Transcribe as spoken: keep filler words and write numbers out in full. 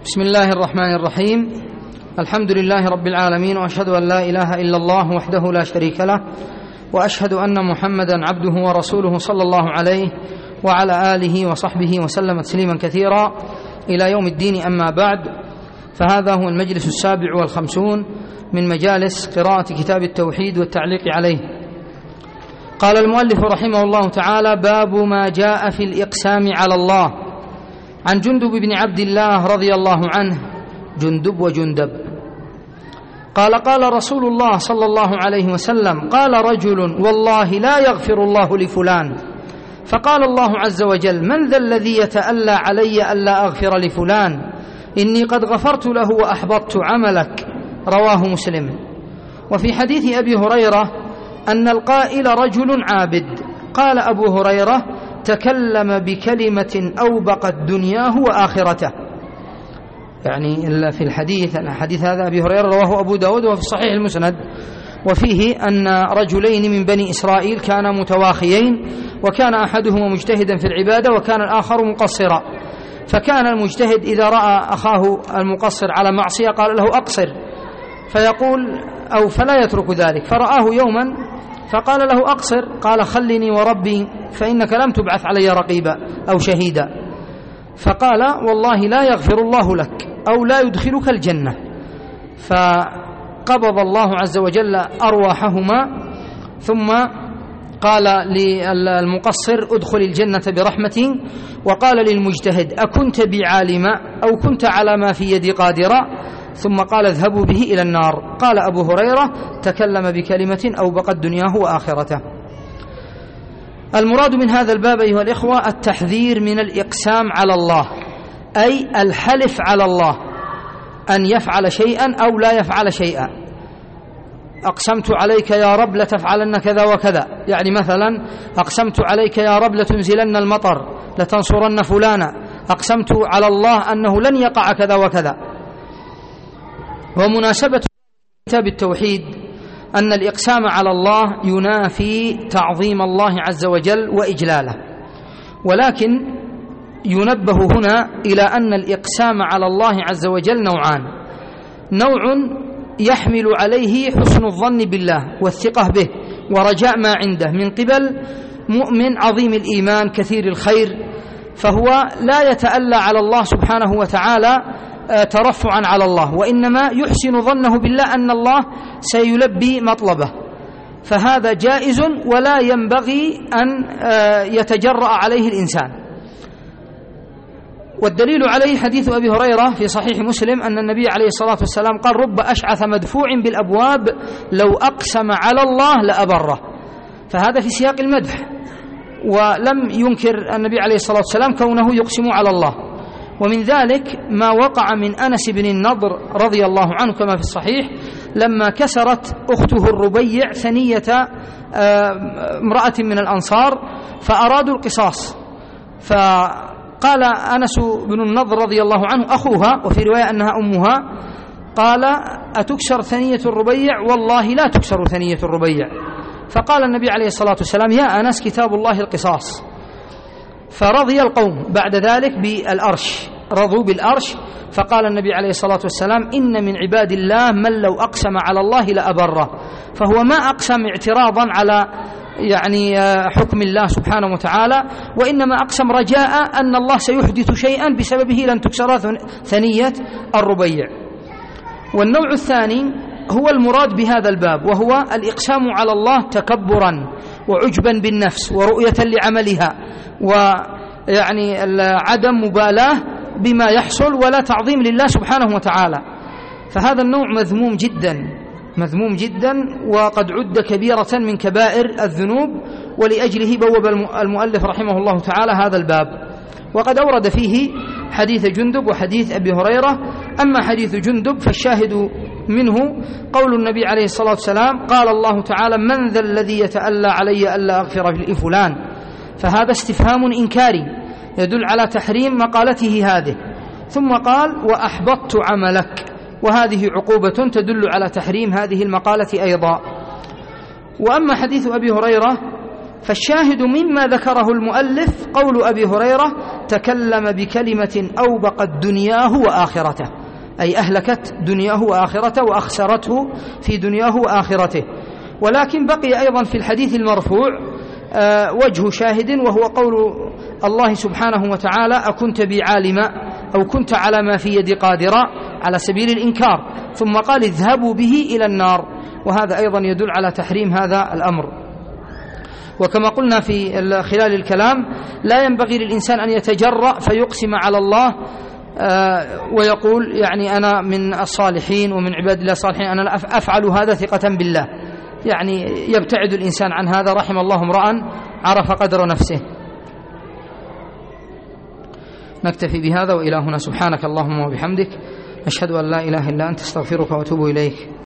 بسم الله الرحمن الرحيم. الحمد لله رب العالمين، وأشهد أن لا إله إلا الله وحده لا شريك له، وأشهد أن محمدا عبده ورسوله صلى الله عليه وعلى آله وصحبه وسلم تسليما كثيرا إلى يوم الدين. أما بعد، فهذا هو المجلس السابع والخمسون من مجالس قراءة كتاب التوحيد والتعليق عليه. قال المؤلف رحمه الله تعالى: باب ما جاء في الإقسام على الله. عن جندب بن عبد الله رضي الله عنه، جندب وجندب، قال: قال رسول الله صلى الله عليه وسلم: قال رجل: والله لا يغفر الله لفلان. فقال الله عز وجل: من ذا الذي يتألى علي ألا أغفر لفلان؟ إني قد غفرت له وأحبطت عملك. رواه مسلم. وفي حديث أبي هريرة أن القائل رجل عابد. قال أبو هريرة: تكلم بكلمة أوبقت دنياه وآخرته. يعني في الحديث الحديث هذا أبي هريرة رواه أبو داود وفي صحيح المسند، وفيه أن رجلين من بني إسرائيل كانا متواخيين، وكان أحدهما مجتهدا في العبادة وكان الآخر مقصرا. فكان المجتهد إذا رأى أخاه المقصر على معصية قال له: أقصر، فيقول أو فلا يترك ذلك. فرآه يوما فقال له: أقصر، قال: خلني وربي فإنك لم تبعث علي رقيبا أو شهيدا. فقال: والله لا يغفر الله لك أو لا يدخلك الجنة. فقبض الله عز وجل أرواحهما، ثم قال للمقصر: ادخل الجنة برحمتي. وقال للمجتهد: أكنت بعالما أو كنت على ما في يدي قادرا؟ ثم قال: اذهبوا به إلى النار. قال أبو هريرة: تكلم بكلمة أوبقت دنياه وآخرته. المراد من هذا الباب أيها الإخوة التحذير من الإقسام على الله، أي الحلف على الله أن يفعل شيئا أو لا يفعل شيئا. أقسمت عليك يا رب لتفعلن كذا وكذا، يعني مثلا أقسمت عليك يا رب لتنزلن المطر، لتنصرن فلانا، أقسمت على الله أنه لن يقع كذا وكذا. ومناسبة كتاب التوحيد أن الإقسام على الله ينافي تعظيم الله عز وجل وإجلاله، ولكن ينبه هنا إلى أن الإقسام على الله عز وجل نوعان: نوع يحمل عليه حسن الظن بالله والثقة به ورجاء ما عنده من قبل مؤمن عظيم الإيمان كثير الخير، فهو لا يتألى على الله سبحانه وتعالى ترفعا على الله، وإنما يحسن ظنه بالله أن الله سيلبي مطلبه، فهذا جائز ولا ينبغي أن يتجرأ عليه الإنسان. والدليل عليه حديث أبي هريرة في صحيح مسلم أن النبي عليه الصلاة والسلام قال: رب أشعث مدفوع بالأبواب لو أقسم على الله لأبره. فهذا في سياق المدح، ولم ينكر النبي عليه الصلاة والسلام كونه يقسم على الله. ومن ذلك ما وقع من أنس بن النضر رضي الله عنه كما في الصحيح، لما كسرت أخته الربيع ثنية امرأة من الأنصار فأرادوا القصاص، فقال أنس بن النضر رضي الله عنه أخوها، وفي رواية أنها أمها، قال: أتكسر ثنية الربيع؟ والله لا تكسر ثنية الربيع. فقال النبي عليه الصلاة والسلام: يا أنس كتاب الله القصاص. فرضي القوم بعد ذلك بالأرش، رضوا بالأرش. فقال النبي عليه الصلاة والسلام: إن من عباد الله من لو أقسم على الله لأبره. فهو ما أقسم اعتراضا على يعني حكم الله سبحانه وتعالى، وإنما أقسم رجاء أن الله سيحدث شيئا بسببه لن تكسر ثنية الربيع. والنوع الثاني هو المراد بهذا الباب، وهو الإقسام على الله تكبرا وعجبا بالنفس ورؤية لعملها، ويعني عدم مبالاة بما يحصل ولا تعظيم لله سبحانه وتعالى. فهذا النوع مذموم جدا مذموم جدا وقد عد كبيرة من كبائر الذنوب، ولأجله بوب المؤلف رحمه الله تعالى هذا الباب. وقد أورد فيه حديث جندب وحديث أبي هريرة. أما حديث جندب فالشاهد منه قول النبي عليه الصلاة والسلام: قال الله تعالى: من ذا الذي يتألى علي ألا أغفر لفلان؟ فهذا استفهام إنكاري يدل على تحريم مقالته هذه. ثم قال: وأحبطت عملك، وهذه عقوبة تدل على تحريم هذه المقالة أيضا. وأما حديث أبي هريرة فالشاهد مما ذكره المؤلف قول أبي هريرة: تكلم بكلمة أوبقت دنياه وآخرته، أي أهلكت دنياه وآخرته وأخسرته في دنياه وآخرته. ولكن بقي أيضا في الحديث المرفوع وجه شاهد، وهو قول الله سبحانه وتعالى: أكنت بي عالما أو كنت على ما في يدي قادرا، على سبيل الإنكار، ثم قال: اذهبوا به إلى النار. وهذا أيضا يدل على تحريم هذا الأمر. وكما قلنا في خلال الكلام، لا ينبغي للإنسان أن يتجرأ فيقسم على الله ويقول يعني أنا من الصالحين ومن عباد الله الصالحين، أنا أفعل هذا ثقة بالله. يعني يبتعد الإنسان عن هذا، رحم الله امرأ عرف قدر نفسه. نكتفي بهذا، وإلى هنا. سبحانك اللهم وبحمدك، أشهد أن لا إله إلا أنت، استغفرك وأتوب إليك.